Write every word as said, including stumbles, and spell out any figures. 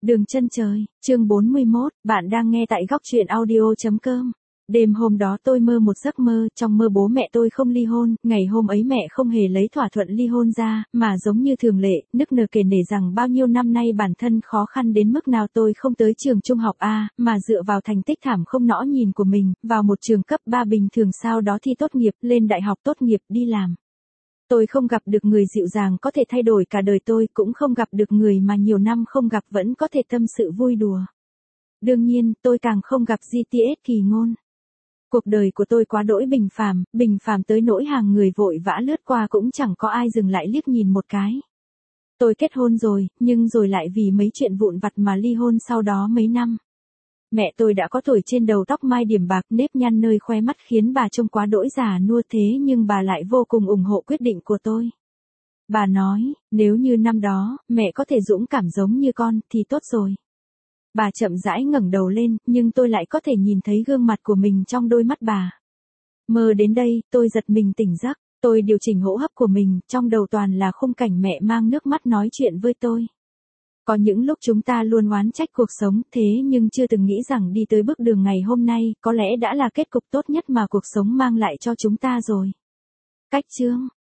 Đường chân trời, chương bốn mươi mốt, bạn đang nghe tại góc truyện audio chấm com. Đêm hôm đó tôi mơ một giấc mơ, trong mơ bố mẹ tôi không ly hôn, ngày hôm ấy mẹ không hề lấy thỏa thuận ly hôn ra, mà giống như thường lệ, nức nở kể nể rằng bao nhiêu năm nay bản thân khó khăn đến mức nào tôi không tới trường trung học A, mà dựa vào thành tích thảm không nõ nhìn của mình, vào một trường cấp ba bình thường sau đó thi tốt nghiệp, lên đại học tốt nghiệp, đi làm. Tôi không gặp được người dịu dàng có thể thay đổi cả đời tôi, cũng không gặp được người mà nhiều năm không gặp vẫn có thể tâm sự vui đùa. Đương nhiên, tôi càng không gặp giê tê ét Kỳ Ngôn. Cuộc đời của tôi quá đỗi bình phàm, bình phàm tới nỗi hàng người vội vã lướt qua cũng chẳng có ai dừng lại liếc nhìn một cái. Tôi kết hôn rồi, nhưng rồi lại vì mấy chuyện vụn vặt mà ly hôn sau đó mấy năm. Mẹ tôi đã có tuổi trên đầu, tóc mai điểm bạc, nếp nhăn nơi khóe mắt khiến bà trông quá đỗi già nua, thế nhưng bà lại vô cùng ủng hộ quyết định của tôi. Bà nói, nếu như năm đó, mẹ có thể dũng cảm giống như con, thì tốt rồi. Bà chậm rãi ngẩng đầu lên, nhưng tôi lại có thể nhìn thấy gương mặt của mình trong đôi mắt bà. Mơ đến đây, tôi giật mình tỉnh giấc, tôi điều chỉnh hô hấp của mình, trong đầu toàn là khung cảnh mẹ mang nước mắt nói chuyện với tôi. Có những lúc chúng ta luôn oán trách cuộc sống, thế nhưng chưa từng nghĩ rằng đi tới bước đường ngày hôm nay, có lẽ đã là kết cục tốt nhất mà cuộc sống mang lại cho chúng ta rồi. Cách chương,